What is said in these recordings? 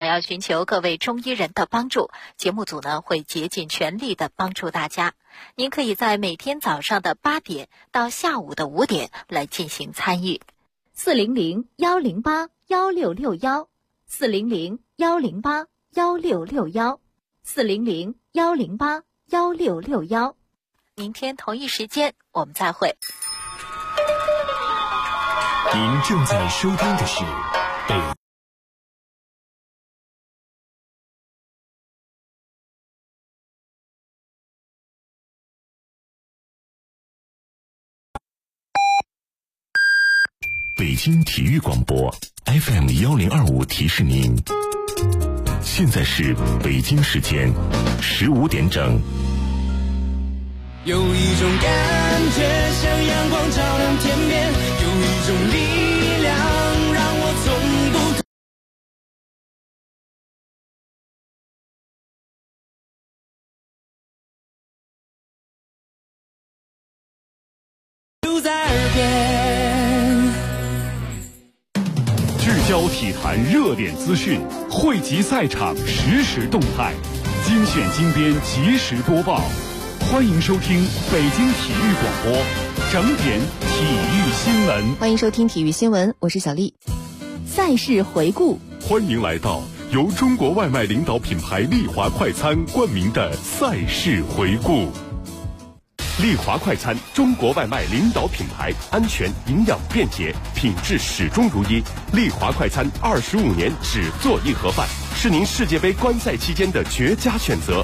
要寻求各位中医人的帮助，节目组呢会竭尽全力的帮助大家。您可以在每天早上的8点到下午的5点来进行参与。400-108-1661，400-108-1661，400-108-1661。明天同一时间我们再会。 您正在收听的是北京体育广播 FM1025，提示您，现在是北京时间15点整。 有一种感觉像阳光照亮天边，有一种力量让我从不就在耳边。 聚焦体坛热点资讯，汇集赛场实时动态，精选精编及时播报。欢迎收听北京体育广播整点体育新闻。 欢迎收听体育新闻，我是小丽。赛事回顾， 欢迎来到由中国外卖领导品牌丽华快餐冠名的赛事回顾。丽华快餐，中国外卖领导品牌，安全、营养、便捷，品质始终如一。丽华快餐25年只做一盒饭，是您世界杯观赛期间的绝佳选择。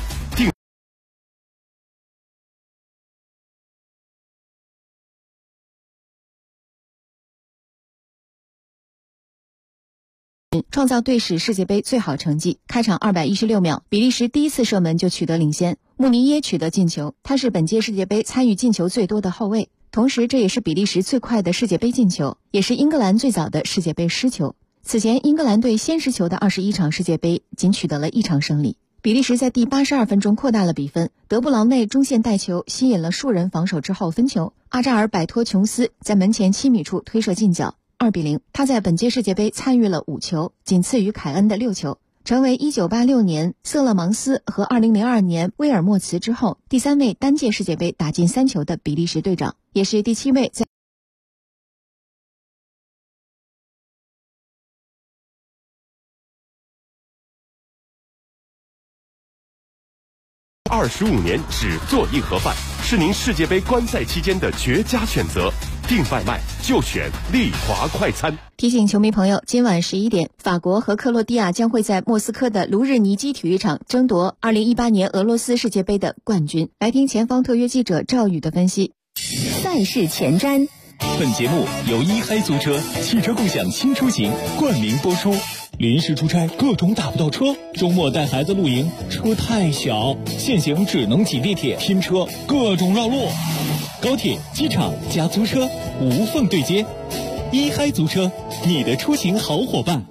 创造队史世界杯最好成绩，开场216秒，比利时第一次射门就取得领先，穆尼耶取得进球，他是本届世界杯参与进球最多的后卫，同时这也是比利时最快的世界杯进球，也是英格兰最早的世界杯失球。此前英格兰队先失球的21场世界杯仅取得了1场胜利。比利时在第82分钟扩大了比分，德布劳内中线带球吸引了数人防守之后分球，阿扎尔摆脱琼斯，在门前7米处推射进角，2-0。他在本届世界杯参与了5球，仅次于凯恩的6球，成为1986年瑟勒芒斯和2002年威尔莫茨之后第3位单届世界杯打进3球的比利时队长，也是第7位在 25年只做一盒饭，是您世界杯观赛期间的绝佳选择。订外卖就选丽华快餐。 提醒球迷朋友，今晚11点，法国和克罗地亚将会在莫斯科的卢日尼基体育场争夺2018年俄罗斯世界杯的冠军。来听前方特约记者赵宇的分析。 赛事前瞻。 本节目由一嗨租车汽车共享新出行冠名播出。临时出差各种打不到车，周末带孩子露营车太小，现行只能挤地铁拼车，各种绕路。高铁、机场加租车无缝对接，一嗨租车，你的出行好伙伴。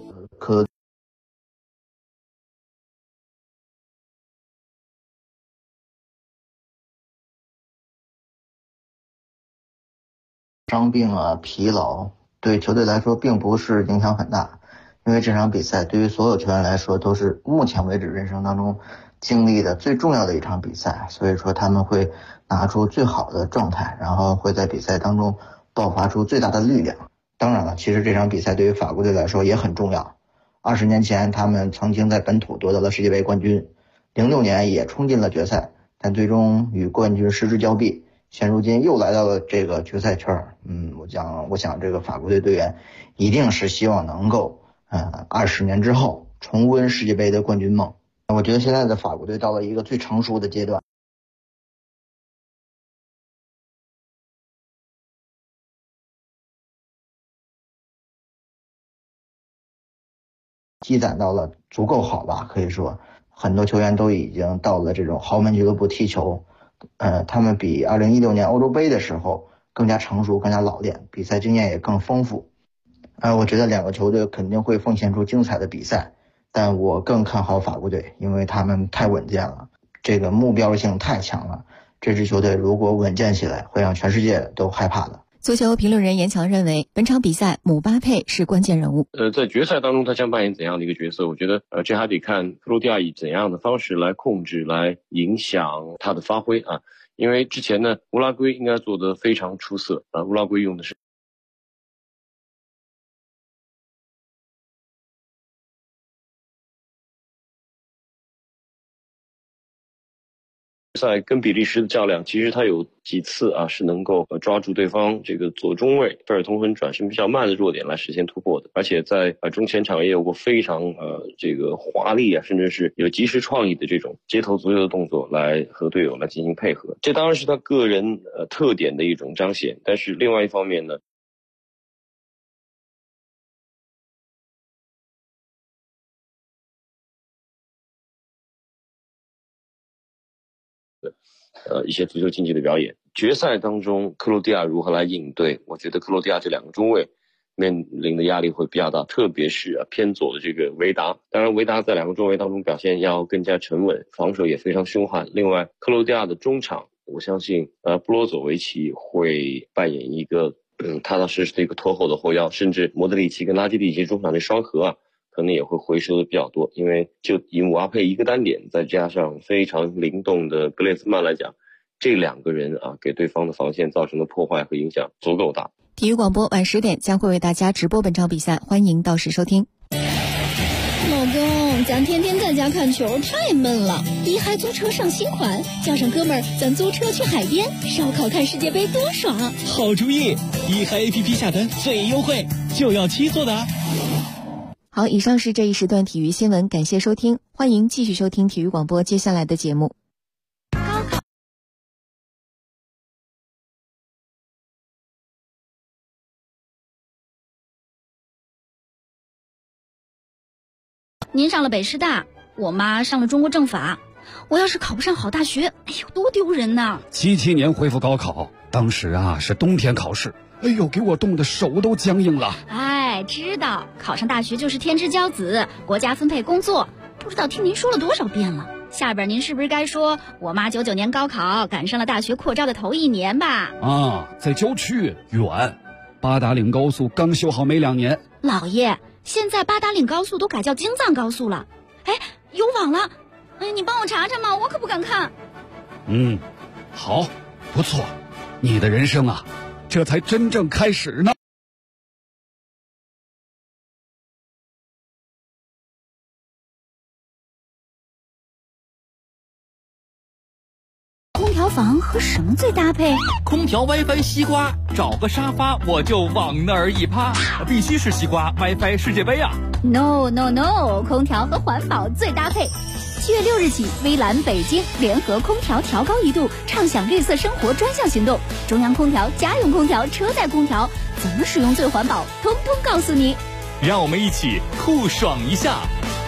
伤病啊、疲劳对球队来说并不是影响很大，因为这场比赛对于所有球员来说都是目前为止人生当中经历的最重要的一场比赛，所以说他们会拿出最好的状态，然后会在比赛当中爆发出最大的力量。当然了，其实这场比赛对于法国队来说也很重要。20年前他们曾经在本土夺得了世界杯冠军，06年也冲进了决赛，但最终与冠军失之交臂。现如今又来到了这个决赛圈，我想这个法国队队员一定是希望能够20年之后重温世界杯的冠军梦。我觉得现在的法国队到了一个最成熟的阶段，积攒到了足够好吧，可以说很多球员都已经到了这种豪门俱乐部踢球，他们比2016年欧洲杯的时候更加成熟、更加老练，比赛经验也更丰富。我觉得两个球队肯定会奉献出精彩的比赛，但我更看好法国队，因为他们太稳健了，这个目标性太强了。这支球队如果稳健起来，会让全世界都害怕的。 足球评论人严强认为，本场比赛姆巴佩是关键人物。 在决赛当中他将扮演怎样的一个角色？我觉得这还得看克罗地亚以怎样的方式来控制、来影响他的发挥啊。因为之前呢，乌拉圭应该做得非常出色啊，乌拉圭用的是赛跟比利时的较量，其实他有几次啊是能够抓住对方这个左中卫贝尔通亨转身比较慢的弱点来实现突破的，而且在中前场也有过非常这个华丽啊，甚至是有及时创意的这种街头足球的动作来和队友来进行配合。这当然是他个人特点的一种彰显，但是另外一方面呢，一些足球竞技的表演。决赛当中克罗地亚如何来应对，我觉得克罗地亚这两个中卫面临的压力会比较大，特别是偏左的这个维达。当然维达在两个中卫当中表现要更加沉稳，防守也非常凶悍。另外克罗地亚的中场，我相信布罗佐维奇会扮演一个踏踏实实的一个拖后的后腰，甚至莫德里奇跟拉基蒂奇中场的双核啊，可能也会回收的比较多。因为就以姆巴佩一个单点再加上非常灵动的格列兹曼来讲，这两个人啊给对方的防线造成的破坏和影响足够大。 体育广播晚10点将会为大家直播本场比赛，欢迎到时收听。 老公，咱天天在家看球太闷了，一嗨租车上新款，叫上哥们儿，咱租车去海边烧烤看世界杯多爽！ 好主意，一嗨 APP 下单最优惠，就要7座的。 好，以上是这一时段体育新闻，感谢收听，欢迎继续收听体育广播接下来的节目。 您上了北师大，我妈上了中国政法，我要是考不上好大学，哎呦，多丢人呐 ！77年恢复高考，当时啊是冬天考试，哎呦，给我冻得手都僵硬了。 哎，知道考上大学就是天之骄子，国家分配工作，不知道听您说了多少遍了。下边您是不是该说我妈99年高考赶上了大学扩招的头1年吧？ 啊，在郊区远，八达岭高速刚修好没2年。 老爷，现在八达岭高速都改叫京藏高速了，哎，有网了，哎，你帮我查查嘛，我可不敢看。 好，不错，你的人生啊，这才真正开始呢。 空调房和什么最搭配？ 空调 WiFi 西瓜，找个沙发我就往那儿一趴，必须是西瓜 WiFi 世界杯啊 ！No， 空调和环保最搭配。7月6日起，微蓝北京联合空调调高1度，畅享绿色生活专项行动。中央空调、家用空调、车载空调，怎么使用最环保，通通告诉你。 让我们一起酷爽一下。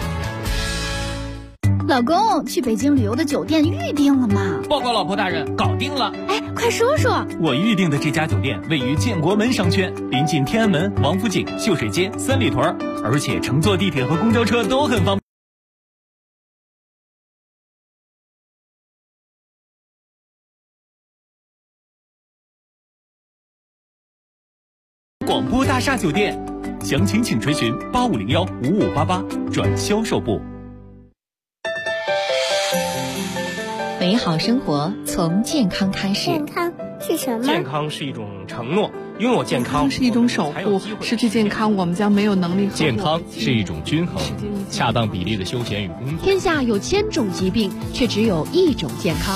老公，去北京旅游的酒店预定了吗？ 报告老婆大人，搞定了。 哎，快说说。 我预定的这家酒店位于建国门商圈，临近天安门、王府井、秀水街、三里屯，而且乘坐地铁和公交车都很方便。广播大厦酒店，详情请垂询8501-5588转销售部。 美好生活从健康开始。 健康是什么？ 健康是一种承诺，拥有健康是一种守护，失去健康我们将没有能力。 健康是一种均衡，恰当比例的休闲与工作。 天下有1000种疾病，却只有1种健康。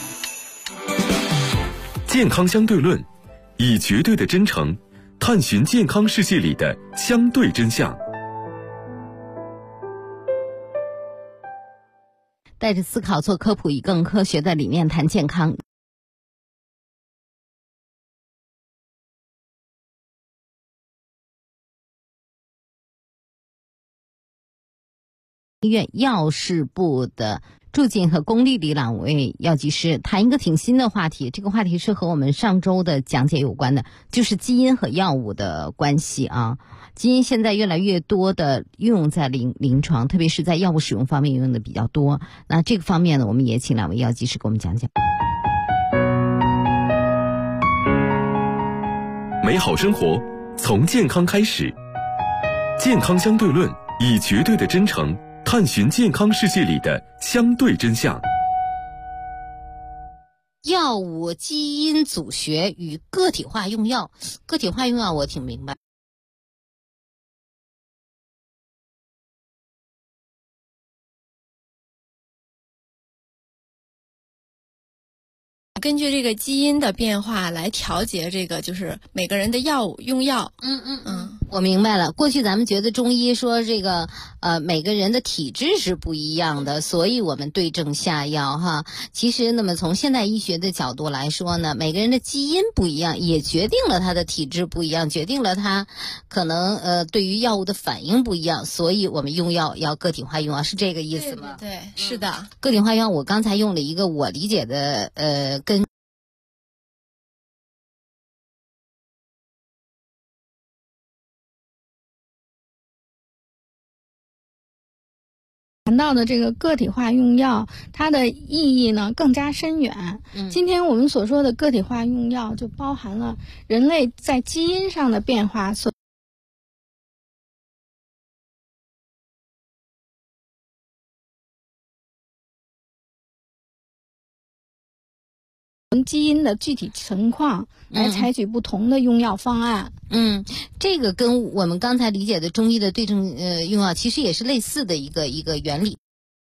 健康相对论，以绝对的真诚探寻健康世界里的相对真相。 带着思考做科普，以更科学的理念谈健康。医院药事部的祝进和龚丽丽两位药剂师谈一个挺新的话题，这个话题是和我们上周的讲解有关的，就是基因和药物的关系啊。基因现在越来越多的运用在临床，特别是在药物使用方面运用的比较多。那这个方面呢，我们也请两位药剂师给我们讲讲。 美好生活从健康开始。健康相对论，以绝对的真诚探寻健康世界里的相对真相。 药物基因组学与个体化用药，个体化用药我挺明白。 根据这个基因的变化来调节这个就是每个人的药物用药。 我明白了。过去咱们觉得中医说这个每个人的体质是不一样的，所以我们对症下药哈。其实那么从现代医学的角度来说呢，每个人的基因不一样，也决定了他的体质不一样，决定了他可能对于药物的反应不一样，所以我们用药要个体化用药，是这个意思吗？ 对，是的。 个体化用药我刚才用了一个我理解的跟谈到的这个个体化用药，它的意义呢更加深远。今天我们所说的个体化用药，就包含了人类在基因上的变化所基因的具体情况来采取不同的用药方案。 这个跟我们刚才理解的中医的对症用药其实也是类似的一个原理。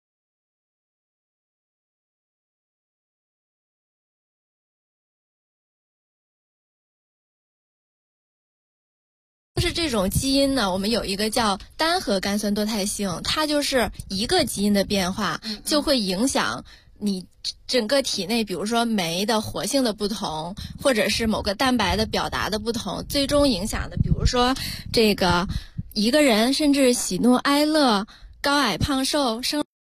就是这种基因呢，我们有一个叫单核苷酸多肽性，它就是一个基因的变化就会影响你整个体内，比如说酶的活性的不同，或者是某个蛋白的表达的不同，最终影响的，比如说这个一个人甚至喜怒哀乐、高矮胖瘦、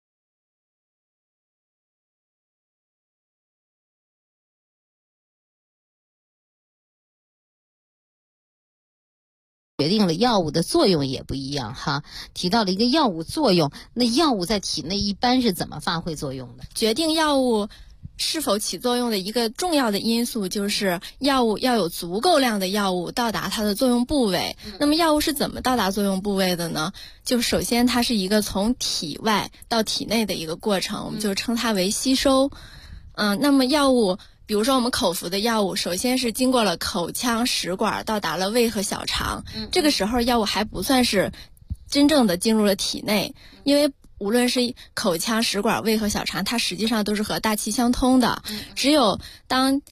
决定了药物的作用也不一样哈。提到了一个药物作用，那药物在体内一般是怎么发挥作用的？ 决定药物是否起作用的一个重要的因素就是药物要有足够量的药物到达它的作用部位。那么药物是怎么到达作用部位的呢？就首先它是一个从体外到体内的一个过程，我们就称它为吸收。那么药物比如说我们口服的药物，首先是经过了口腔食管到达了胃和小肠，这个时候药物还不算是真正的进入了体内，因为无论是口腔食管、胃和小肠，它实际上都是和大气相通的。只有当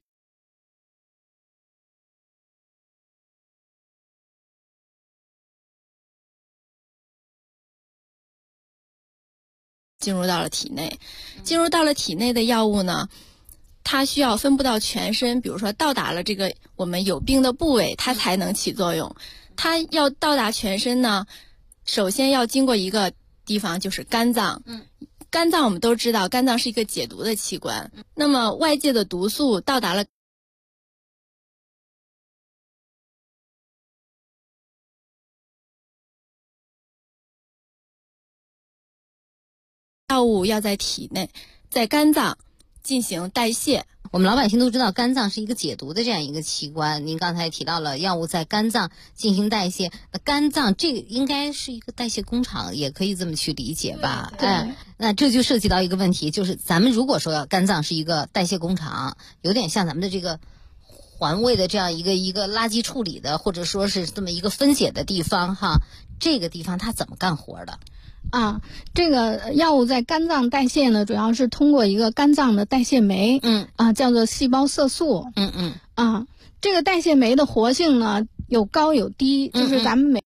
进入到了体内，进入到了体内的药物呢，它需要分布到全身，比如说到达了这个我们有病的部位，它才能起作用。它要到达全身呢，首先要经过一个地方，就是肝脏。肝脏我们都知道，肝脏是一个解毒的器官。那么外界的毒素到达了药物要在体内，在肝脏进行代谢。 我们老百姓都知道肝脏是一个解毒的这样一个器官，您刚才提到了药物在肝脏进行代谢，那肝脏这个应该是一个代谢工厂，也可以这么去理解吧？那这就涉及到一个问题，就是咱们如果说肝脏是一个代谢工厂，有点像咱们的这个环卫的这样一个垃圾处理的，或者说是这么一个分解的地方哈，这个地方它怎么干活的？ 这个药物在肝脏代谢呢，主要是通过一个肝脏的代谢酶，叫做细胞色素。这个代谢酶的活性呢有高有低，就是咱们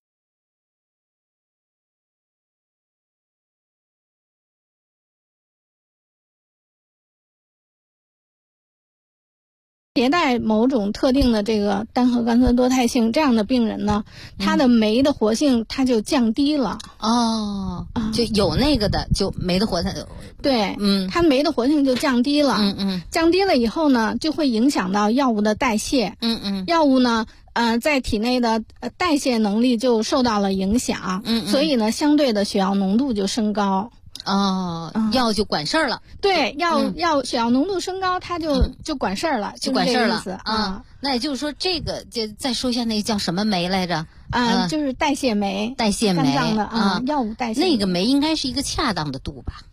携带某种特定的这个单核苷酸多肽性这样的病人呢，他的酶的活性它就降低了。 就有那个的就酶的活性， 对，它酶的活性就降低了。降低了以后呢，就会影响到药物的代谢。药物呢，在体内的代谢能力就受到了影响。所以呢，相对的血药浓度就升高。 药就管事儿了。 对，药血药浓度升高，它就管事儿了， 就管事儿了啊。 那也就是说，这个就再说一下那个叫什么酶来着？ 就是代谢酶。 代谢酶肝脏的药物代谢。 那个酶应该是一个恰当的度吧？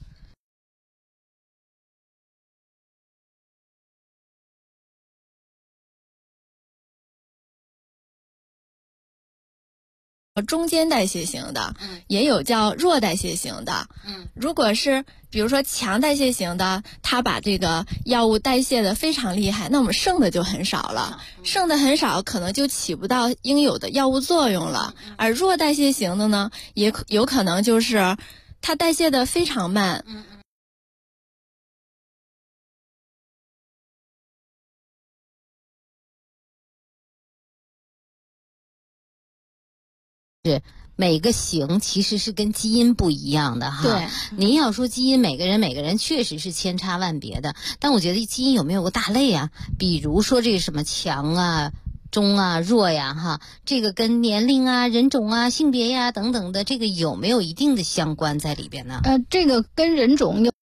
中间代谢型的，也有叫弱代谢型的。如果是比如说强代谢型的，它把这个药物代谢的非常厉害，那我们剩的就很少了，剩的很少，可能就起不到应有的药物作用了。而弱代谢型的呢，也有可能就是它代谢的非常慢。 是每个型其实是跟基因不一样的哈。 对， 您要说基因每个人确实是千差万别的，但我觉得基因有没有个大类啊？比如说这个什么强啊、中啊、弱呀哈，这个跟年龄啊、人种啊、性别呀等等的，这个有没有一定的相关在里边呢？ 这个跟人种有。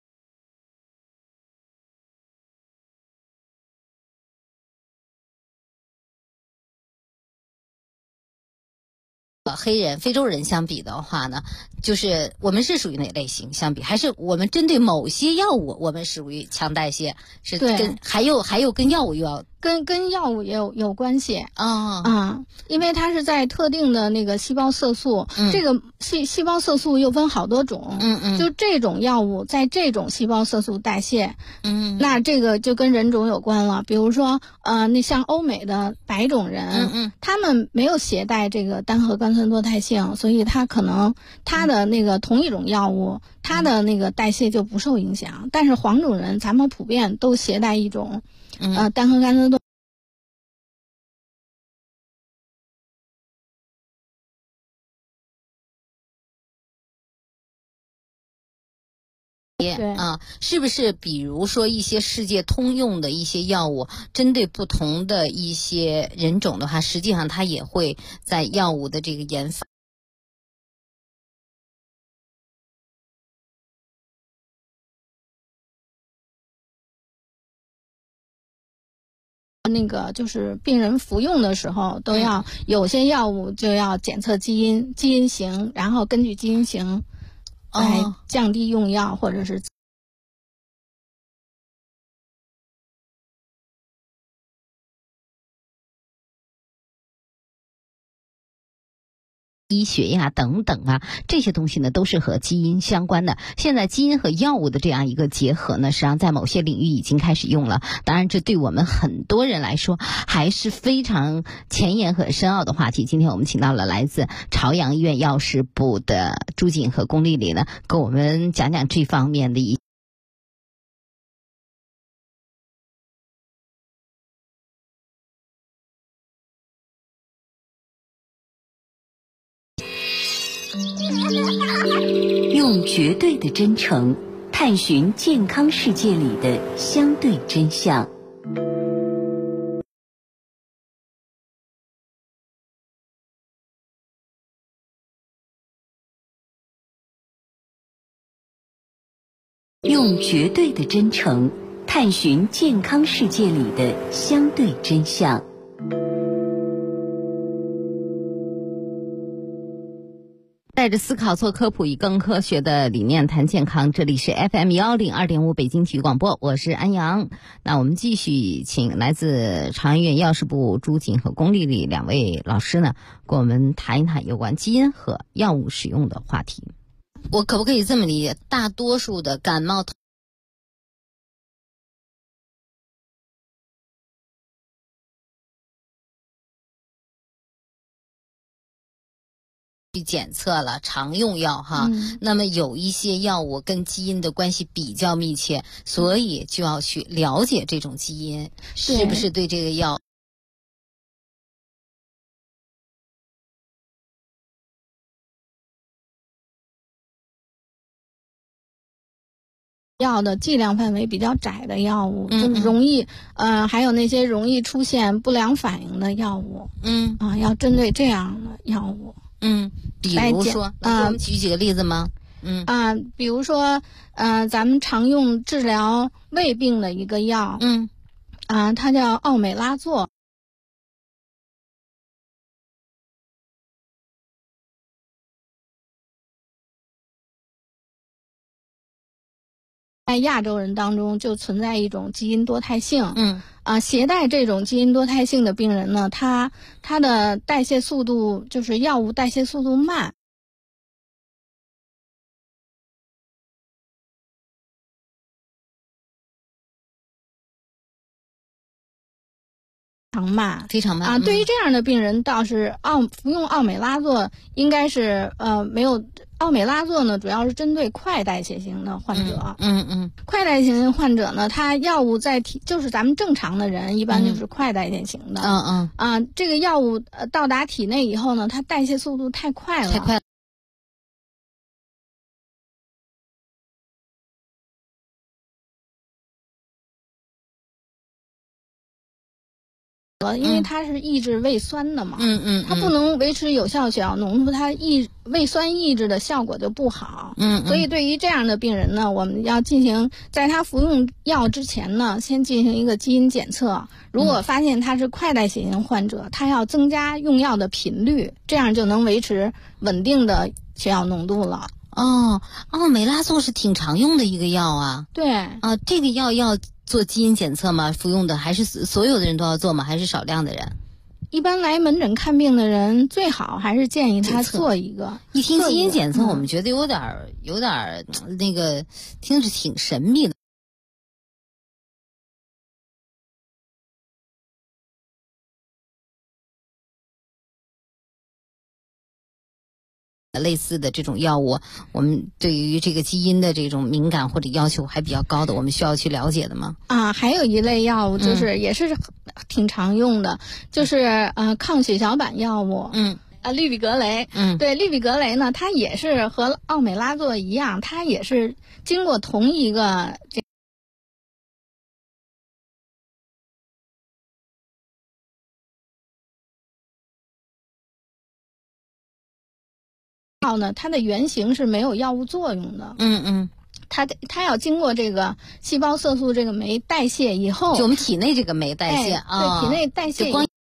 黑人、非洲人相比的话呢，就是我们是属于哪类型相比？还是我们针对某些药物，我们属于强代谢？是跟还有跟药物又要跟药物也有关系因为它是在特定的那个细胞色素，这个细胞色素又分好多种，就这种药物在这种细胞色素代谢，那这个就跟人种有关了。比如说那像欧美的白种人，他们没有携带这个单核苷酸多肽性，所以他可能他的那个同一种药物，他的那个代谢就不受影响。但是黄种人，咱们普遍都携带一种单核苷酸多。 是不是比如说一些世界通用的一些药物，针对不同的一些人种的话，实际上它也会在药物的这个研发。 那个就是病人服用的时候都要有些药物就要检测基因型，然后根据基因型来降低用药或者是医学呀等等啊，这些东西呢都是和基因相关的。现在基因和药物的这样一个结合呢，实际上在某些领域已经开始用了。当然这对我们很多人来说还是非常前沿和深奥的话题。今天我们请到了来自朝阳医院药师部的朱瑾和龚丽丽呢，跟我们讲讲这方面的用绝对的真诚探寻健康世界里的相对真相。用绝对的真诚探寻健康世界里的相对真相。 带着思考做科普，以更科学的理念谈健康。这里是 FM102.5 北京体育广播，我是安阳。那我们继续请来自朝阳医院药师部朱瑾和龚丽丽两位老师呢，跟我们谈一谈有关基因和药物使用的话题。我可不可以这么理解？大多数的感冒去检测了常用药哈，那么有一些药物跟基因的关系比较密切，所以就要去了解这种基因是不是对这个药药的剂量范围比较窄的药物，就是容易还有那些容易出现不良反应的药物， 要针对这样的药物， 比如说能给我们举几个例子吗？ 比如说咱们常用治疗胃病的一个药，它叫奥美拉唑。在亚洲人当中就存在一种基因多态性，携带这种基因多态性的病人呢，他的代谢速度就是药物代谢速度慢。非常慢对于这样的病人，倒是服用奥美拉唑应该是没有。奥美拉唑呢，主要是针对快代谢型的患者。快代谢型患者呢，他药物就是咱们正常的人一般就是快代谢型的。这个药物到达体内以后呢，它代谢速度太快了。因为它是抑制胃酸的嘛，它不能维持有效血氧浓度，它胃酸抑制的效果就不好。所以对于这样的病人呢，我们要进行在他服用药之前呢，先进行一个基因检测。如果发现他是快代谢型患者，他要增加用药的频率，这样就能维持稳定的血氧浓度了。 奥美拉唑是挺常用的一个药啊。 对这个药要做基因检测吗？服用的还是所有的人都要做吗？还是少量的人？ 一般来门诊看病的人，最好还是建议他做一个。 一听基因检测，我们觉得有点那个，听着挺神秘的。类似的这种药物，我们对于这个基因的这种敏感或者要求还比较高的，我们需要去了解的吗？ 还有一类药物就是也是挺常用的，就是抗血小板药物。氯吡格雷。对，氯吡格雷呢，它也是和奥美拉唑一样，它也是经过同一个药呢，它的原型是没有药物作用的。它要经过这个细胞色素这个酶代谢以后， 就我们体内这个酶代谢对，体内代谢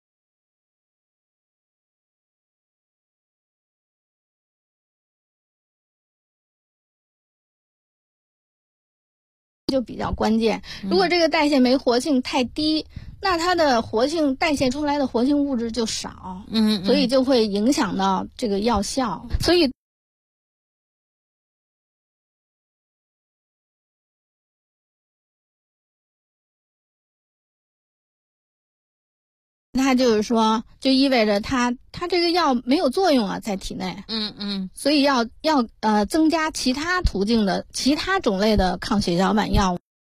就比较关键。如果这个代谢酶活性太低，那它的代谢出来的活性物质就少，所以就会影响到这个药效。所以它就是说，就意味着它这个药没有作用啊，在体内。所以要增加其他途径的其他种类的抗血小板药物。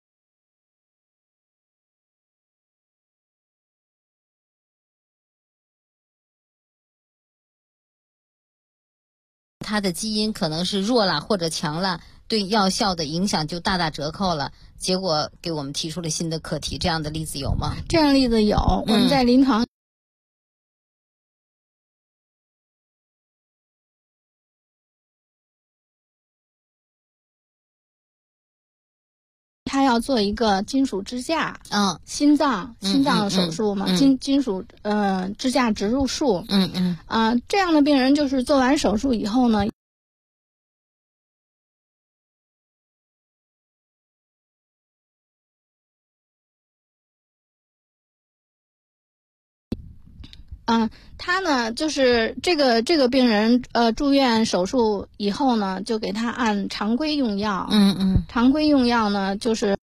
它的基因可能是弱了或者强了，对药效的影响就大打折扣了。结果给我们提出了新的课题，这样的例子有吗？ 这样的例子有，我们在临床他要做一个金属支架，心脏手术嘛，金属支架植入术，这样的病人就是做完手术以后呢，他呢就是这个病人住院手术以后呢，就给他按常规用药。常规用药呢就是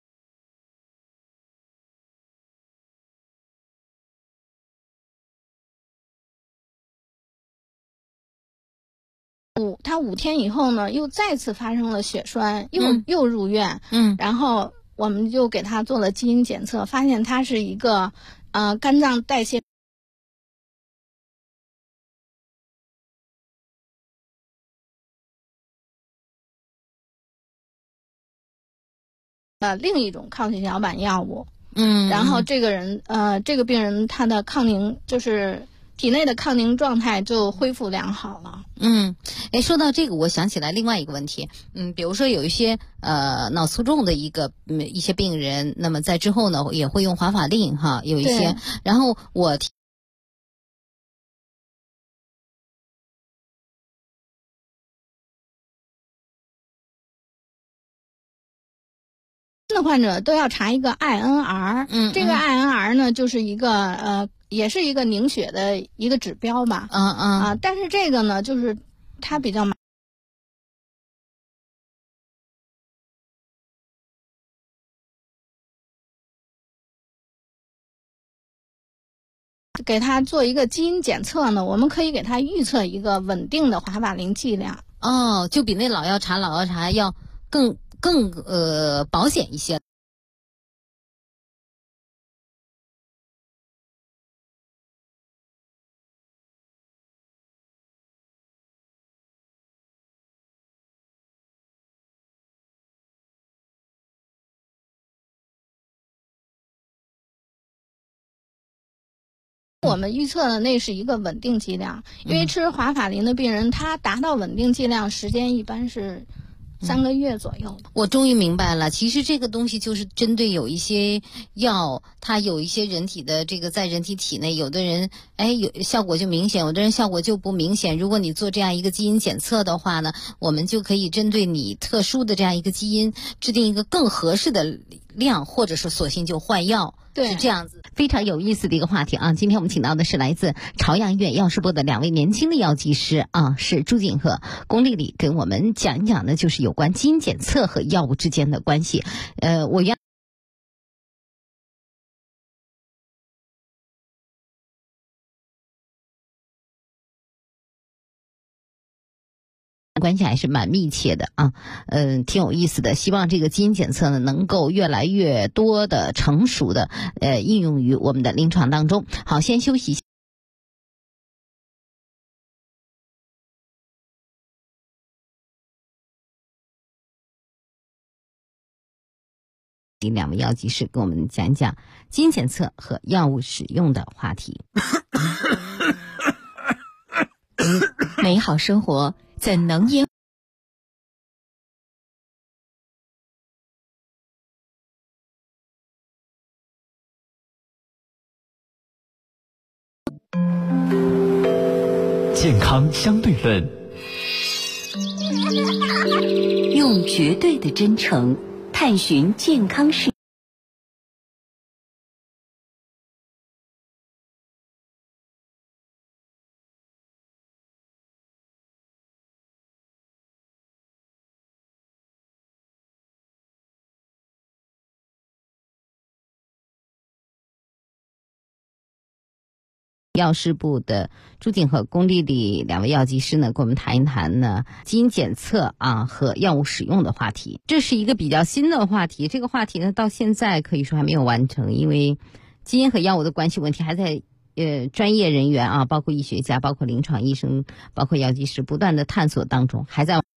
他5天以后呢，又再次发生了血栓，又入院。然后我们就给他做了基因检测，发现他是一个肝脏代谢。另一种抗血小板药物。然后这个病人他的抗凝就是体内的抗凝状态就恢复良好了。 说到这个，我想起来另外一个问题，比如说有一些脑卒中的一些病人，那么在之后呢也会用华法令哈，有一些，然后我的患者都要查一个 INR，这个 INR 呢就是一个也是一个凝血的一个指标吧，但是这个呢就是它比较给他做一个基因检测呢，我们可以给他预测一个稳定的华法林剂量。 就比那老药茶要更保险一些。 我们预测的那是一个稳定剂量，因为吃华法林的病人，他达到稳定剂量时间一般是3个月左右。 我终于明白了，其实这个东西就是针对有一些药，它有一些人体的这个在人体体内，有的人有效果就明显，有的人效果就不明显。如果你做这样一个基因检测的话呢，我们就可以针对你特殊的这样一个基因，制定一个更合适的量，或者说索性就换药。 对， 是这样子，非常有意思的一个话题啊！今天我们请到的是来自朝阳医院药师部的2位年轻的药剂师啊，是朱瑾和龚丽丽，跟我们讲一讲的就是有关基因检测和药物之间的关系。关系还是蛮密切的啊，挺有意思的。希望这个基因检测呢能够越来越多的成熟的应用于我们的临床当中。好，先休息一下。2位药剂师跟我们讲讲基因检测和药物使用的话题。 美好生活怎能因健康相对论， 用绝对的真诚探寻健康世界。 药师部的朱瑾和龚丽丽2位药剂师呢，跟我们谈一谈呢基因检测啊和药物使用的话题。这是一个比较新的话题，这个话题呢到现在可以说还没有完成，因为基因和药物的关系问题还在专业人员啊，包括医学家、包括临床医生、包括药剂师不断的探索当中，还在。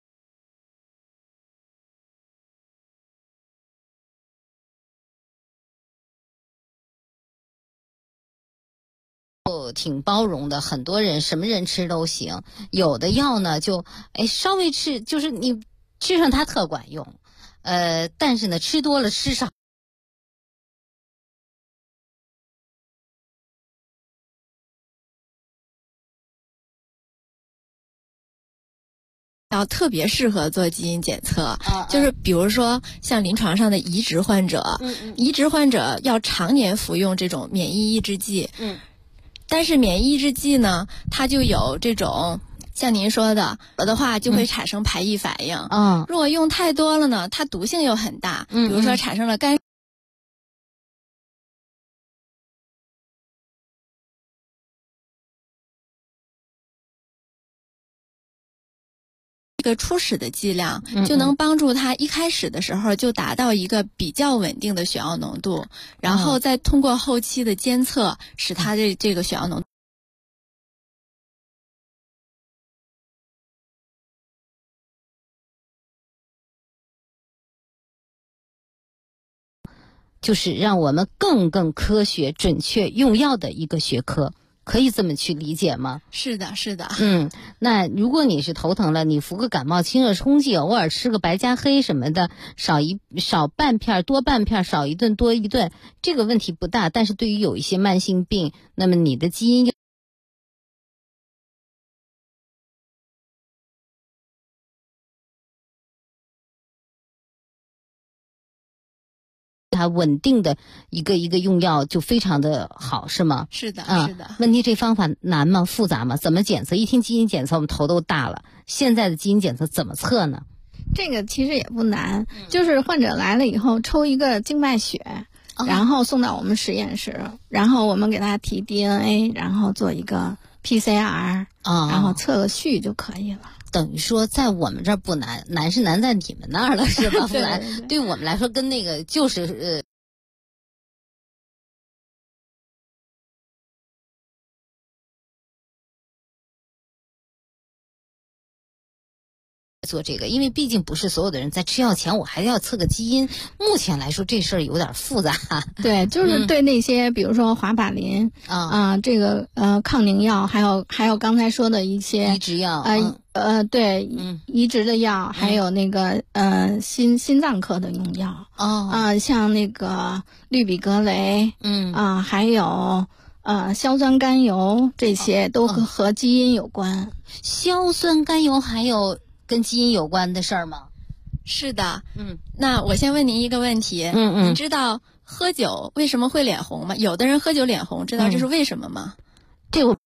挺包容的，很多人什么人吃都行。有的药呢就稍微吃，就是你吃上它特管用，但是呢吃多了吃少。 要特别适合做基因检测，就是比如说像临床上的移植患者，移植患者要常年服用这种免疫抑制剂，但是免疫抑制剂呢，它就有这种像您说的话，就会产生排异反应。如果用太多了呢，它毒性又很大，比如说产生了肝。这个初始的剂量就能帮助它一开始的时候就达到一个比较稳定的血药浓度，然后再通过后期的监测，使它的这个血药浓就是让我们更科学准确用药的一个学科。 可以这么去理解吗？ 是的，是的。 那如果你是头疼了，你服个感冒清热冲剂，偶尔吃个白加黑什么的，少半片多半片，少一顿多一顿，这个问题不大。但是对于有一些慢性病，那么你的基因它稳定的一个用药就非常的好，是吗？ 是的，是的。 问题这方法难吗？复杂吗？怎么检测？一听基因检测，我们头都大了。现在的基因检测怎么测呢？ 这个其实也不难，就是患者来了以后抽一个静脉血，然后送到我们实验室，然后我们给他提 DNA， 然后做一个 PCR，然后测个序就可以了。 等于说在我们这儿不难，难是难在你们那儿了，是吧？不难，对我们来说跟那个就是做这个，因为毕竟不是所有的人在吃药前我还要测个基因，目前来说这事儿有点复杂。 对，就是对那些比如说华法林这个抗凝药，还有刚才说的一些移植药对，移植的药，还有那个心脏科的用药像那个氯吡格雷还有硝酸甘油，这些都和基因有关。 硝酸甘油还有跟基因有关的事儿吗？ 是的。那我先问您一个问题。您知道喝酒为什么会脸红吗？有的人喝酒脸红，知道这是为什么吗？ 这我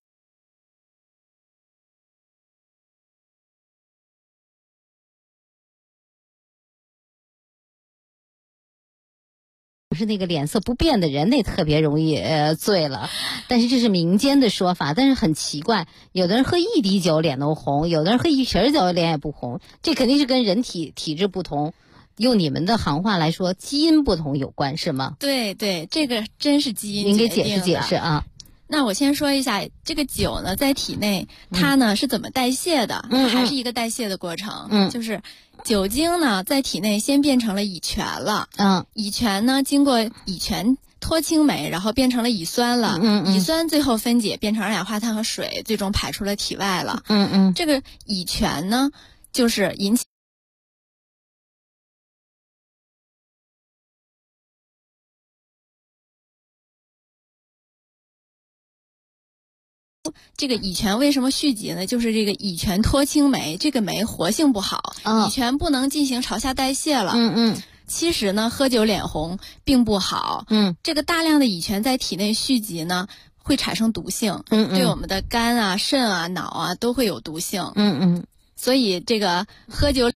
是那个脸色不变的人，那特别容易醉了。但是这是民间的说法，但是很奇怪，有的人喝一滴酒脸都红，有的人喝一瓶酒脸也不红，这肯定是跟人体质不同，用你们的行话来说，基因不同有关，是吗？ 对对，这个真是基因您给决定的。 解释啊。 那我先说一下，这个酒呢，在体内它呢是怎么代谢的？还是一个代谢的过程。就是酒精呢在体内先变成了乙醛了。乙醛呢经过乙醛脱氢酶，然后变成了乙酸了。乙酸最后分解变成二氧化碳和水，最终排出了体外了。这个乙醛呢，就是引起这个乙醛为什么蓄积呢？就是这个乙醛脱氢酶，这个酶活性不好，乙醛不能进行朝下代谢了。其实呢，喝酒脸红并不好。这个大量的乙醛在体内蓄积呢，会产生毒性。对我们的肝啊、肾啊、脑啊都会有毒性。所以这个喝酒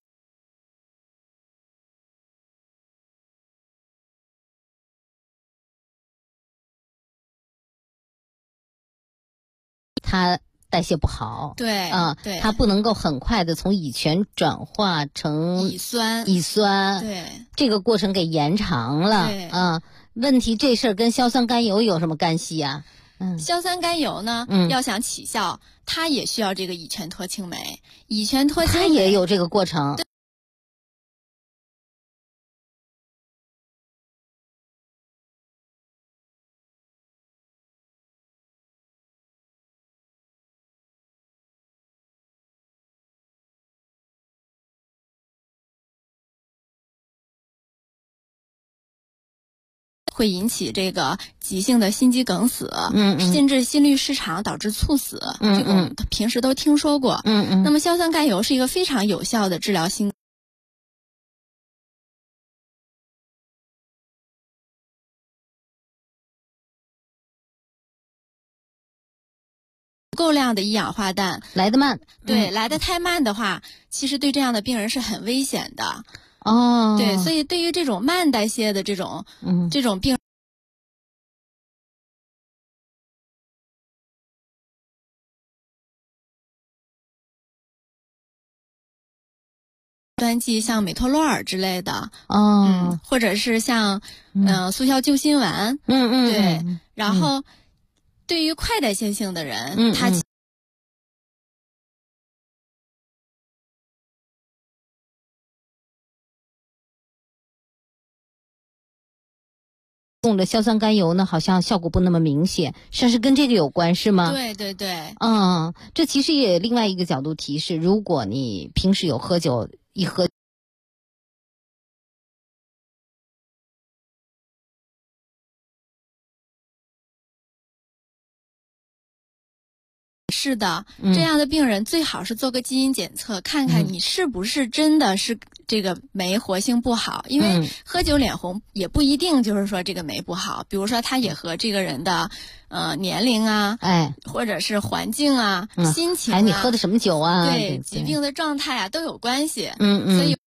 它代谢不好， 对，对， 它不能够很快的从乙醛转化成乙酸， 对，这个过程给延长了。问题这事儿跟硝酸甘油有什么干系呀？ 硝酸甘油呢，要想起效，它也需要这个乙醛脱氢酶，乙醛脱氢酶它也有这个过程。 会引起这个急性的心肌梗死，甚至心律失常导致猝死，这个我们平时都听说过。那么硝酸甘油是一个非常有效的治疗心不够量的一氧化氮来得慢， 对，来得太慢的话，其实对这样的病人是很危险的。对，所以对于这种慢代谢的这种病，端剂像美托洛尔之类的，或者是像速效救心丸，对，然后对于快代谢性的人，他用的硝酸甘油呢，好像效果不那么明显，是跟这个有关是吗？ 对对对。 这其实也另外一个角度提示，如果你平时有喝酒，一喝是的，这样的病人最好是做个基因检测，看看你是不是真的是这个酶活性不好。因为喝酒脸红也不一定就是说这个酶不好，比如说它也和这个人的年龄啊，或者是环境啊、心情啊， 还有你喝的什么酒啊， 对疾病的状态啊都有关系。所以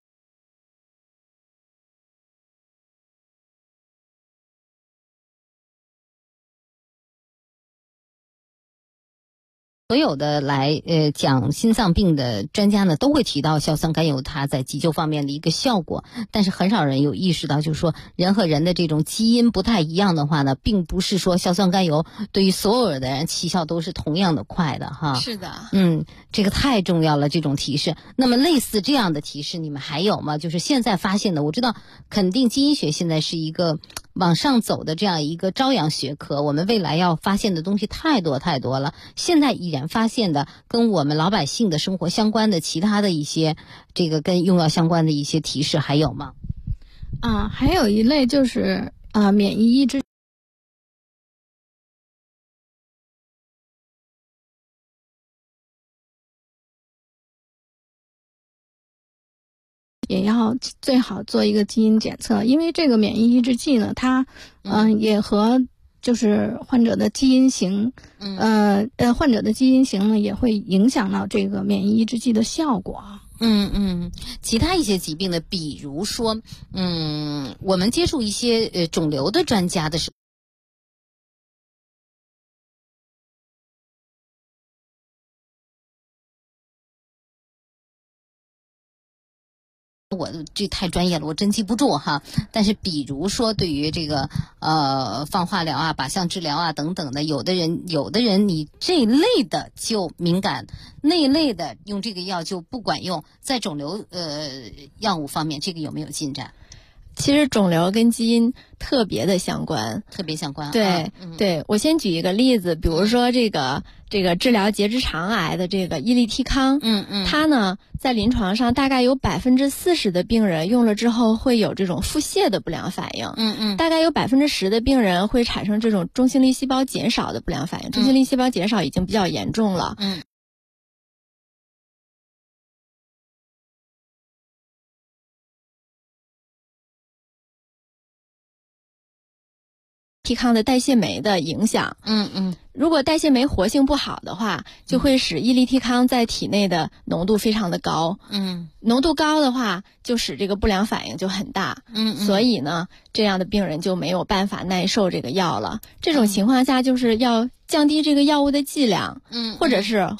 所有的来讲心脏病的专家呢，都会提到硝酸甘油它在急救方面的一个效果，但是很少人有意识到，就是说人和人的这种基因不太一样的话呢，并不是说硝酸甘油对于所有的人起效都是同样的快的哈。 是的， 这个太重要了，这种提示。那么类似这样的提示你们还有吗？就是现在发现的，我知道肯定基因学现在是一个往上走的这样一个朝阳学科，我们未来要发现的东西太多太多了。现在已然发现的跟我们老百姓的生活相关的其他的一些这个跟用药相关的一些提示还有吗？ 还有一类就是免疫抑制。也要最好做一个基因检测，因为这个免疫抑制剂呢，它也和就是患者的基因型，患者的基因型呢也会影响到这个免疫抑制剂的效果。 其他一些疾病的，比如说，我们接触一些肿瘤的专家的时候。我这太专业了，我真记不住哈。但是比如说对于这个放化疗啊、靶向治疗啊等等的，有的人你这一类的就敏感，那一类的用这个药就不管用。在肿瘤药物方面，这个有没有进展？ 其实肿瘤跟基因特别的相关， 对， 对，我先举一个例子，比如说这个治疗结直肠癌的这个伊利替康，它呢在临床上大概有40%的病人用了之后会有这种腹泻的不良反应，大概有10%的病人会产生这种中性粒细胞减少的不良反应，中性粒细胞减少已经比较严重了。替康的代谢酶的影响，如果代谢酶活性不好的话，就会使伊利替康在体内的浓度非常的高，浓度高的话，就使这个不良反应就很大，所以呢，这样的病人就没有办法耐受这个药了。这种情况下，就是要降低这个药物的剂量，或者是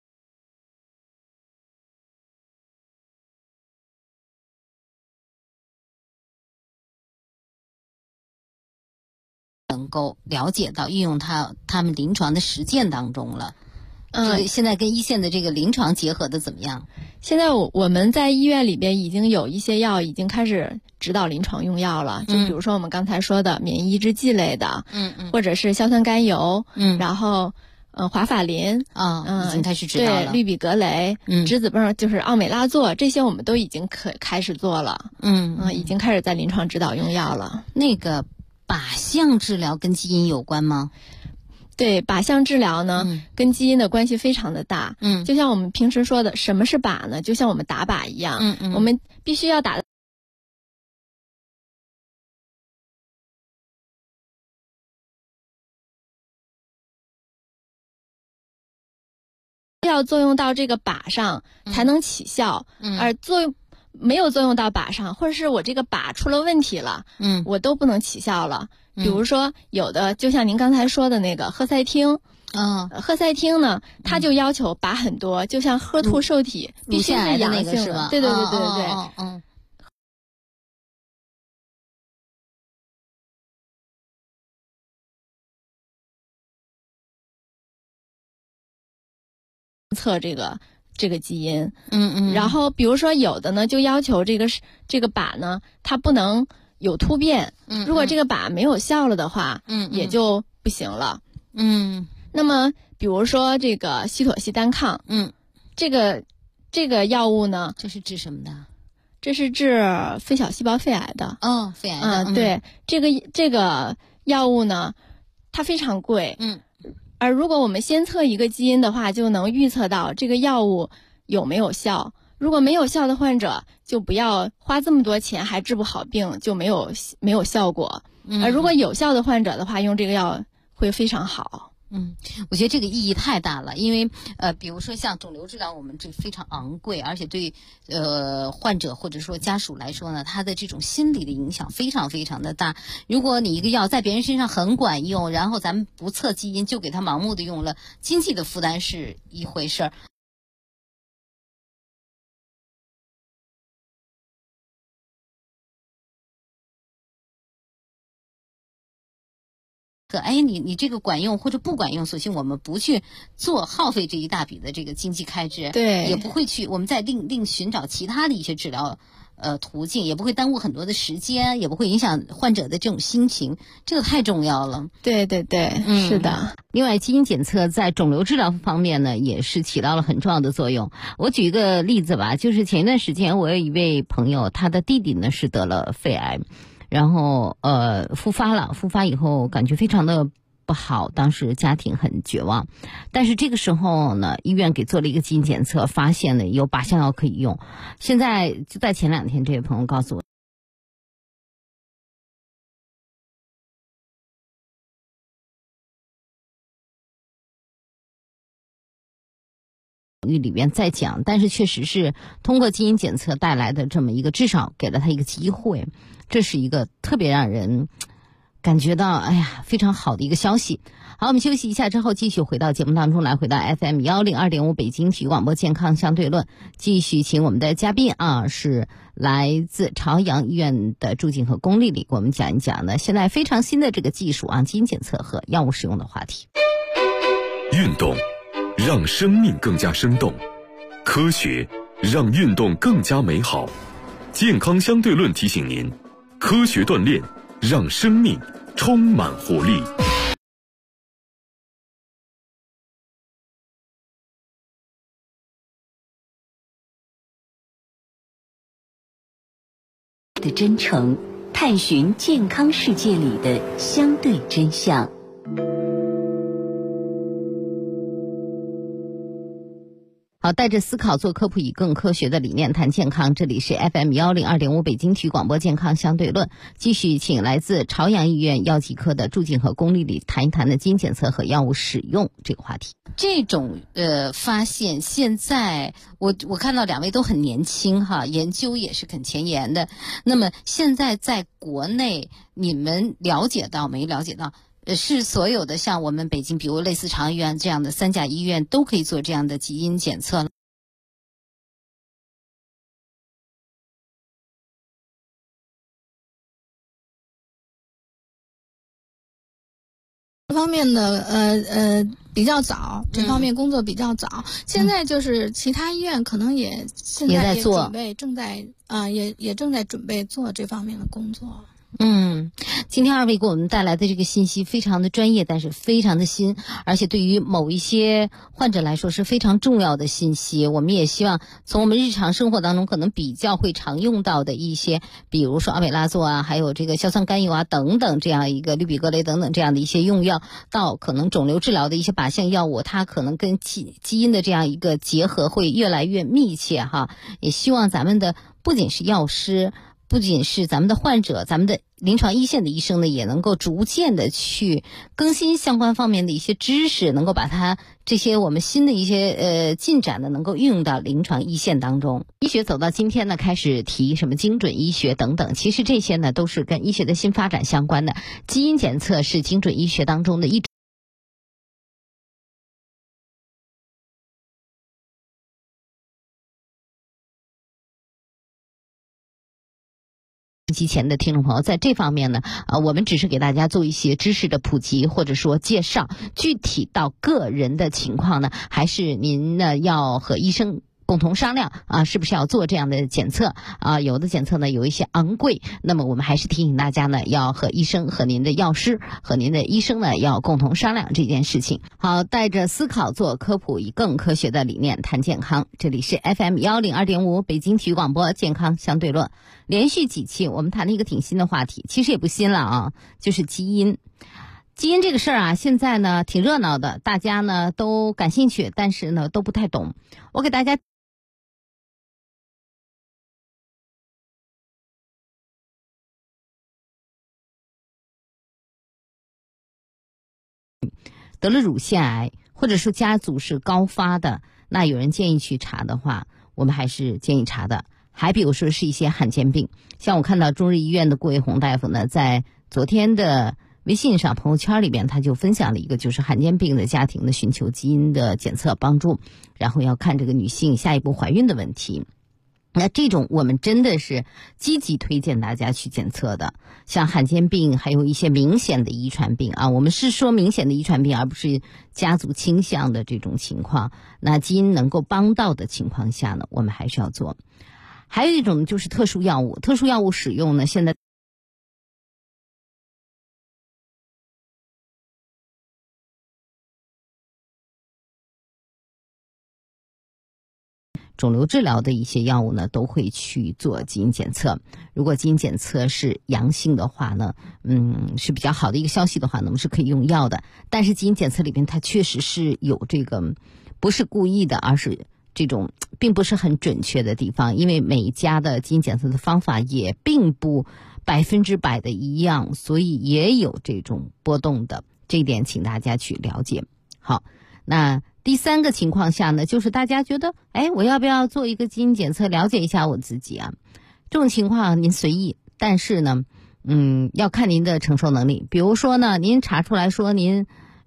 能够了解到运用他们临床的实践当中了。现在跟一线的这个临床结合的怎么样？ 现在我们在医院里边已经有一些药已经开始指导临床用药了，就比如说我们刚才说的免疫抑制剂类的，或者是硝酸甘油，然后华法林已经开始指导了， 对，氯比格雷，质子泵就是奥美拉唑，这些我们都已经开始做了，已经开始在临床指导用药了。 那个靶向治疗跟基因有关吗？ 对，靶向治疗呢，跟基因的关系非常的大。就像我们平时说的，什么是靶呢？就像我们打靶一样，我们必须要打要作用到这个靶上才能起效，而没有作用到靶上，或者是我这个靶出了问题了，我都不能起效了。比如说有的就像您刚才说的那个赫赛汀，赫赛汀呢，它就要求靶很多，就像HER2受体必须是阳性的，对。测这个基因，然后比如说有的呢就要求这个靶呢，它不能有突变，如果这个靶没有效了的话，也就不行了。那么比如说这个西妥昔单抗，这个药物呢， 这是治什么的？ 这是治非小细胞肺癌的。 肺癌的。 对，这个药物呢，它非常贵。而如果我们先测一个基因的话，就能预测到这个药物有没有效。如果没有效的患者，就不要花这么多钱还治不好病，就没有效果。而如果有效的患者的话，用这个药会非常好。 我觉得这个意义太大了，因为比如说像肿瘤治疗，我们这非常昂贵，而且对患者或者说家属来说呢，他的这种心理的影响非常非常的大。如果你一个药在别人身上很管用，然后咱们不测基因就给他盲目的用了，经济的负担是一回事儿。你这个管用或者不管用，索性我们不去耗费这一大笔的这个经济开支， 对， 也不会去我们再另寻找其他的一些治疗途径，也不会耽误很多的时间，也不会影响患者的这种心情，这个太重要了。 对，是的。 另外，基因检测在肿瘤治疗方面呢，也是起到了很重要的作用。我举一个例子吧，就是前一段时间我有一位朋友，他的弟弟呢是得了肺癌。然后复发以后感觉非常的不好，当时家庭很绝望。但是这个时候呢，医院给做了一个基因检测，发现呢有靶向药可以用。现在就在前2天，这位朋友告诉我，里面在讲，但是确实是通过基因检测带来的这么一个，至少给了他一个机会，这是一个特别让人感觉到非常好的一个消息。好，我们休息一下之后继续回到节目当中来，回到 FM 102.5北京体育广播健康相对论，继续请我们的嘉宾是来自朝阳医院的祝静和龚丽丽，给我们讲一讲呢现在非常新的这个技术基因检测和药物使用的话题。 运动让生命更加生动，科学让运动更加美好。健康相对论提醒您，科学锻炼让生命充满活力。 的真诚，探寻健康世界里的相对真相。 好，带着思考做科普，以更科学的理念谈健康。这里是 FM 102.5北京体育广播健康相对论，继续请来自朝阳医院药剂科的祝静和龚丽丽谈一谈的基因检测和药物使用这个话题。这种发现，现在我看到2位都很年轻研究也是很前沿的。那么现在在国内，你们了解到没了解到？是所有的像我们北京，比如类似朝阳医院这样的3甲医院都可以做这样的基因检测了。 这方面的比较早，这方面工作比较早。现在就是其他医院可能也现在也准备正在也正在准备做这方面的工作。 今天2位给我们带来的这个信息非常的专业，但是非常的新，而且对于某一些患者来说是非常重要的信息。我们也希望从我们日常生活当中可能比较会常用到的一些，比如说阿美拉唑还有这个硝酸甘油等等，这样一个氯吡格雷等等这样的一些用药，到可能肿瘤治疗的一些靶向药物，它可能跟基因的这样一个结合会越来越密切也希望咱们的不仅是药师，不仅是咱们的患者，咱们的临床一线的医生呢，也能够逐渐的去更新相关方面的一些知识，能够把它这些我们新的一些进展呢，能够运用到临床一线当中。医学走到今天呢，开始提什么精准医学等等，其实这些呢都是跟医学的新发展相关的。基因检测是精准医学当中的一种。机前的听众朋友，在这方面呢，我们只是给大家做一些知识的普及或者说介绍，具体到个人的情况呢，还是您呢要和医生共同商量啊，是不是要做这样的检测啊？有的检测呢有一些昂贵，那么我们还是提醒大家呢，要和医生、和您的药师、和您的医生呢要共同商量这件事情。好，带着思考做科普，以更科学的理念谈健康。这里是 FM102.5 北京体育广播健康相对论，连续几期我们谈了一个挺新的话题，其实也不新了啊，就是基因。基因这个事儿啊，现在呢挺热闹的，大家呢都感兴趣，但是呢都不太懂。我给大家得了乳腺癌，或者说家族是高发的，那有人建议去查的话，我们还是建议查的。还比如说是一些罕见病，像我看到中日医院的顾卫红大夫呢，在昨天的微信上朋友圈里边，他就分享了一个就是罕见病的家庭的寻求基因的检测帮助，然后要看这个女性下一步怀孕的问题。那这种我们真的是积极推荐大家去检测的，像罕见病还有一些明显的遗传病啊，我们是说明显的遗传病，而不是家族倾向的这种情况。那基因能够帮到的情况下呢，我们还是要做。还有一种就是特殊药物，特殊药物使用呢，现在肿瘤治疗的一些药物呢，都会去做基因检测。如果基因检测是阳性的话呢，是比较好的一个消息的话呢，我们是可以用药的。但是基因检测里边它确实是有这个不是故意的，而是这种并不是很准确的地方，因为每一家的基因检测的方法也并不100%的一样，所以也有这种波动的，这一点请大家去了解。好，那第三个情况下呢，就是大家觉得，我要不要做一个基因检测，了解一下我自己啊？这种情况您随意，但是呢，要看您的承受能力。比如说呢，您查出来说您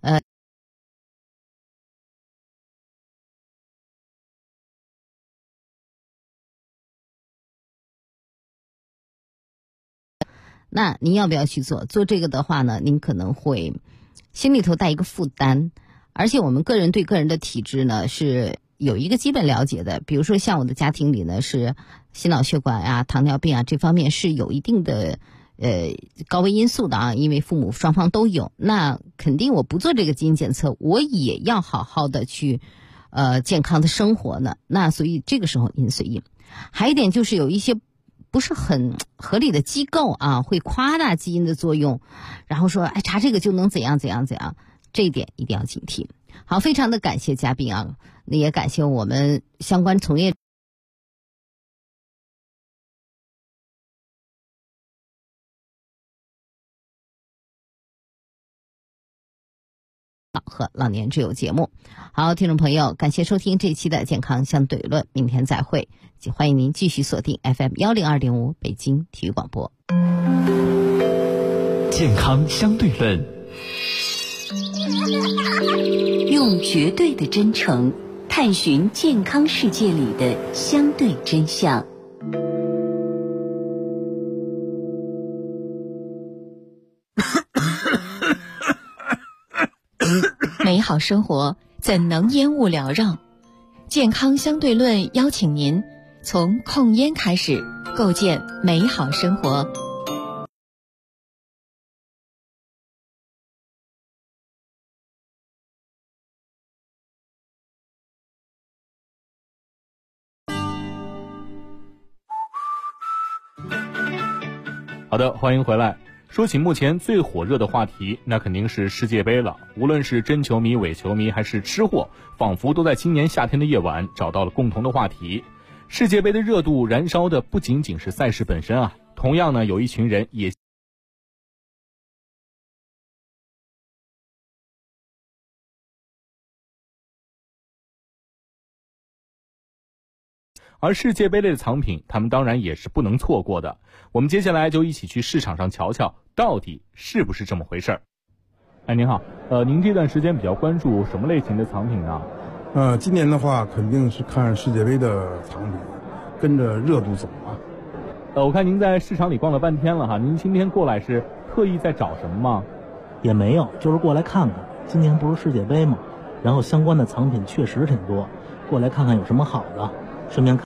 那您要不要去做？做这个的话呢，您可能会心里头带一个负担。而且我们个人对个人的体质呢是有一个基本了解的，比如说像我的家庭里呢是心脑血管啊、糖尿病啊这方面是有一定的高危因素的啊，因为父母双方都有，那肯定我不做这个基因检测，我也要好好的去健康的生活呢。那所以这个时候您随意。还有一点就是有一些不是很合理的机构啊，会夸大基因的作用，然后说查这个就能怎样怎样怎样。这一点一定要警惕。好，非常的感谢嘉宾啊，那也感谢我们相关从业和老年之友节目。好，听众朋友，感谢收听这期的健康相对论，明天再会。欢迎您继续锁定 FM102.5 北京体育广播。 健康相对论， 用绝对的真诚探寻健康世界里的相对真相。 美好生活怎能烟雾缭绕？健康相对论邀请您从控烟开始，构建美好生活。 好的，欢迎回来。说起目前最火热的话题，那肯定是世界杯了。无论是真球迷、伪球迷还是吃货，仿佛都在今年夏天的夜晚找到了共同的话题。世界杯的热度燃烧的不仅仅是赛事本身啊，同样呢，有一群人也而世界杯类的藏品，他们当然也是不能错过的。我们接下来就一起去市场上瞧瞧，到底是不是这么回事儿。您好，您这段时间比较关注什么类型的藏品呢？ 今年的话，肯定是看世界杯的藏品，跟着热度走啊。 我看您在市场里逛了半天了哈，您今天过来是特意在找什么吗？ 也没有，就是过来看看。今年不是世界杯嘛，然后相关的藏品确实挺多，过来看看有什么好的。 顺便看。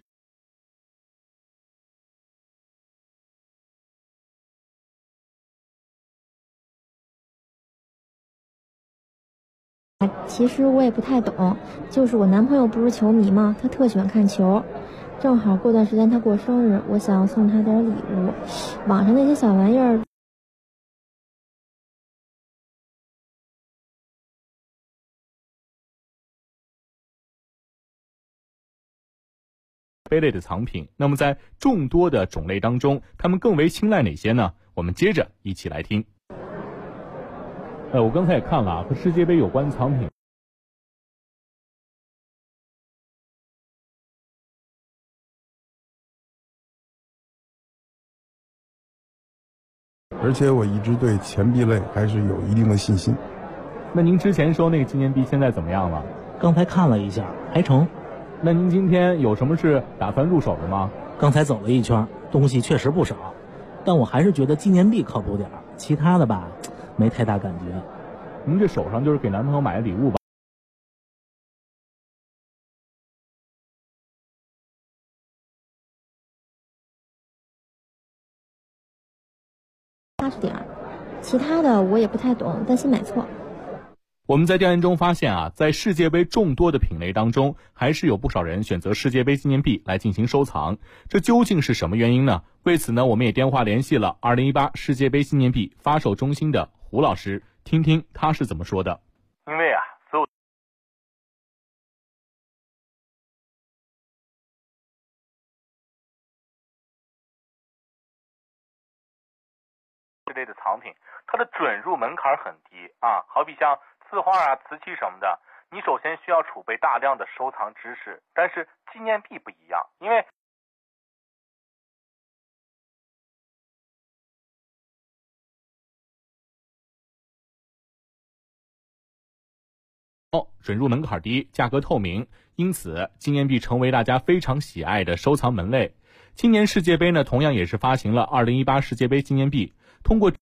其实我也不太懂，就是我男朋友不是球迷嘛，他特喜欢看球，正好过段时间他过生日，我想要送他点礼物。网上那些小玩意儿， 杯类的藏品，那么在众多的种类当中，他们更为青睐哪些呢？我们接着一起来听。我刚才也看了啊，和世界杯有关的藏品。 而且我一直对钱币类还是有一定的信心。 那您之前收那个纪念币现在怎么样了？ 刚才看了一下，还成。 那您今天有什么是打算入手的吗？ 刚才走了一圈，东西确实不少，但我还是觉得纪念币靠谱点，其他的吧，没太大感觉。 您这手上就是给男朋友买的礼物吧？ 80点，其他的我也不太懂，担心买错。 我们在调研中发现啊，在世界杯众多的品类当中，还是有不少人选择世界杯纪念币来进行收藏。这究竟是什么原因呢？为此呢，我们也电话联系了2018世界杯纪念币发售中心的胡老师，听听他是怎么说的。 因为啊，所有这类的藏品，它的准入门槛很低啊，好比像字画啊、瓷器什么的，你首先需要储备大量的收藏知识。但是纪念币不一样，因为准入门槛低，价格透明，因此纪念币成为大家非常喜爱的收藏门类。今年世界杯呢，同样也是发行了2018世界杯纪念币，通过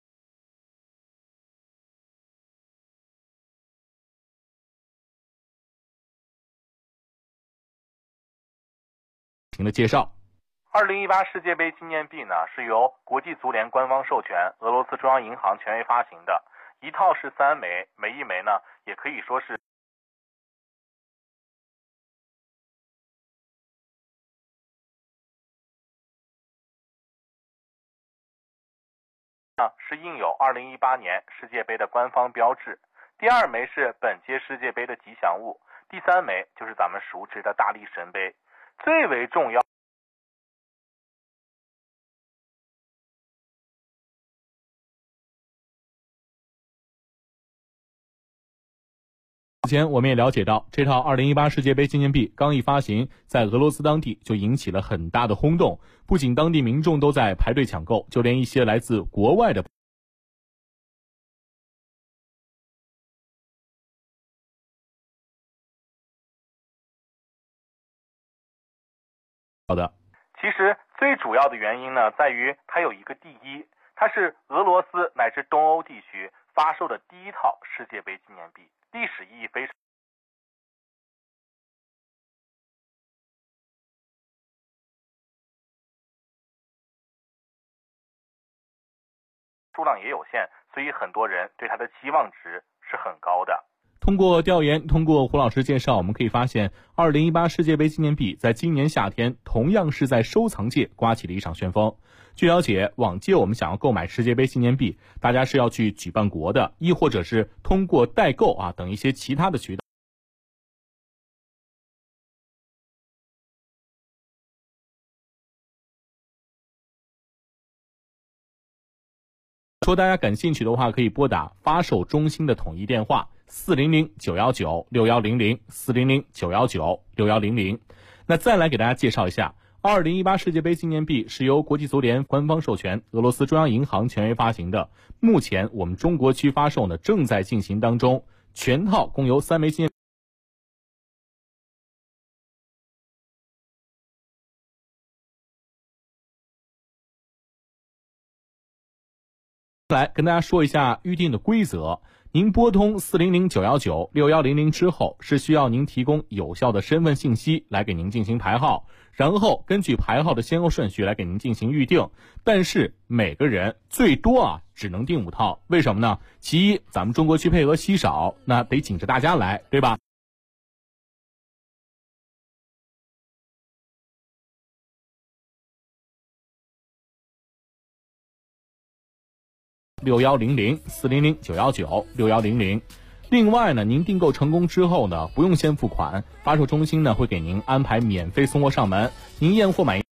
的介绍。 2018世界杯纪念币呢，是由国际足联官方授权，俄罗斯中央银行权威发行的，一套是3枚，每一枚呢也可以说是是印有2018年世界杯的官方标志。第2枚是本届世界杯的吉祥物，第3枚就是咱们熟知的大力神杯。最为重要之前我们也了解到，这套2018世界杯纪念币刚一发行，在俄罗斯当地就引起了很大的轰动，不仅当地民众都在排队抢购，就连一些来自国外的好的。 其实最主要的原因呢，在于它有一个第一，它是俄罗斯乃至东欧地区发售的第一套世界杯纪念币，历史意义非常。数量也有限，所以很多人对它的期望值是很高的。 通过调研，通过胡老师介绍，我们可以发现2018世界杯纪念币在今年夏天同样是在收藏界刮起了一场旋风。据了解，往届我们想要购买世界杯纪念币，大家是要去举办国的，亦或者是通过代购啊等一些其他的渠道。说大家感兴趣的话，可以拨打发售中心的统一电话400-919-6100，400-919-6100。那再来给大家介绍一下，2018世界杯纪念币是由国际足联官方授权，俄罗斯中央银行权威发行的。目前我们中国区发售呢正在进行当中，全套共由3枚纪念币。来跟大家说一下预定的规则。 您拨通400-919-6100之后，是需要您提供有效的身份信息来给您进行排号，然后根据排号的先后顺序来给您进行预定。但是每个人最多只能订5套，为什么呢？其一，咱们中国区配额稀少，那得紧着大家来，对吧？6100-400-919-6100。另外呢，您订购成功之后呢，不用先付款，发售中心呢会给您安排免费送货上门。您验货满意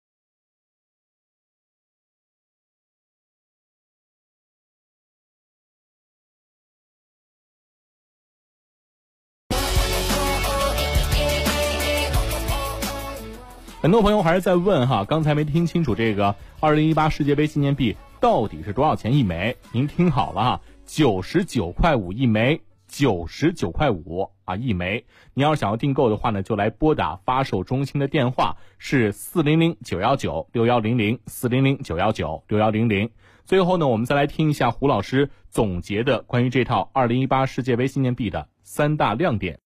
很多朋友还是在问刚才没听清楚这个2018世界杯纪念币到底是多少钱一枚？您听好了99.5块一枚，99.5块一枚。你要是想要订购的话呢，就来拨打发售中心的电话，是400-919-6100 400-919-6100。最后呢，我们再来听一下胡老师总结的关于这套2018世界杯纪念币的3大亮点。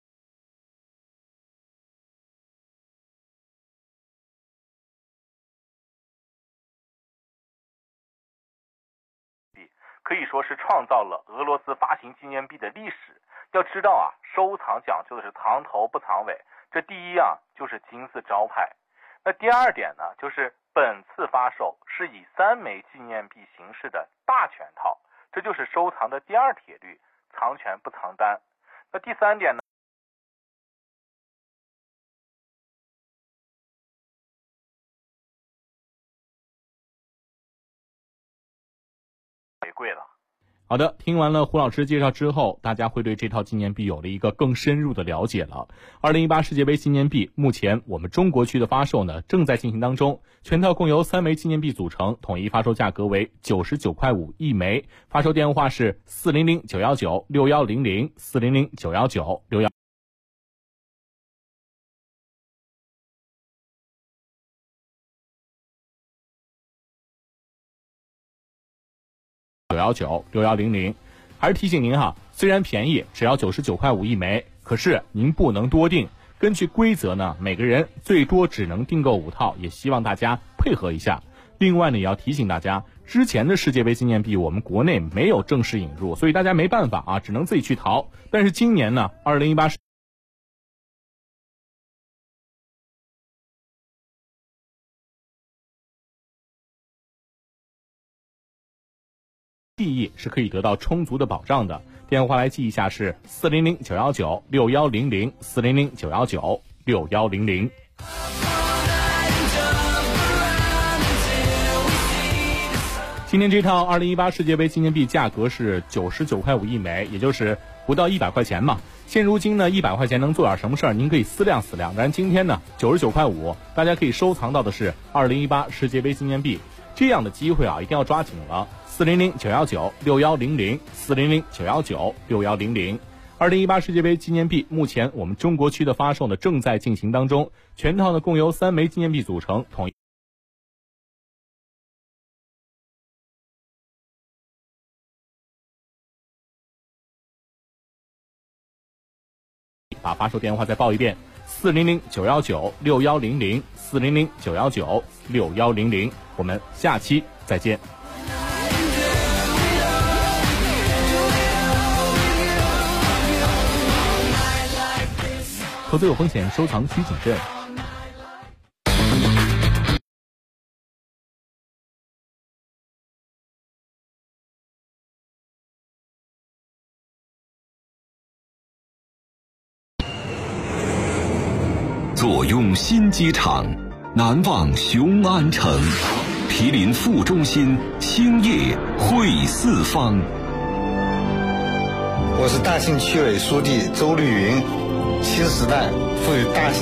可以说是创造了俄罗斯发行纪念币的历史。要知道收藏讲究的是藏头不藏尾，这第一就是金字招牌。那第二点呢，就是本次发售是以3枚纪念币形式的大全套，这就是收藏的第二铁律，藏全不藏单。那第三点呢，贵了。 好的，听完了胡老师介绍之后，大家会对这套纪念币有了一个更深入的了解了。2018世界杯纪念币目前我们中国区的发售呢正在进行当中，全套共由3枚纪念币组成，统一发售价格为99.5块一枚，发售电话是400-919-6100 400-919-6100。919-6100。还是提醒您虽然便宜，只要99.5块一枚，可是您不能多订。根据规则呢，每个人最多只能订购5套，也希望大家配合一下。另外呢，也要提醒大家，之前的世界杯纪念币我们国内没有正式引入，所以大家没办法只能自己去淘。但是今年呢，2018记忆是可以得到充足的保障的。电话来记一下是400-919-6100 400-919-6100。今天这套2018世界杯纪念币价格是99.5块一枚，也就是不到100块钱嘛。现如今呢，100块钱能做点什么事儿？您可以思量思量。但今天呢，99.5块，大家可以收藏到的是2018世界杯纪念币，这样的机会一定要抓紧了。400-919-6100 400-919-6100。2018世界杯纪念币目前我们中国区的发售呢正在进行当中，全套呢共由3枚纪念币组成，统一把发售电话再报一遍：400-919-6100 400-919-6100。我们下期再见。投资有风险，收藏需谨慎。 坐拥新机场，难忘雄安城，毗邻副中心，兴业汇四方。 我是大兴区委书记周绿云。新时代赋予大兴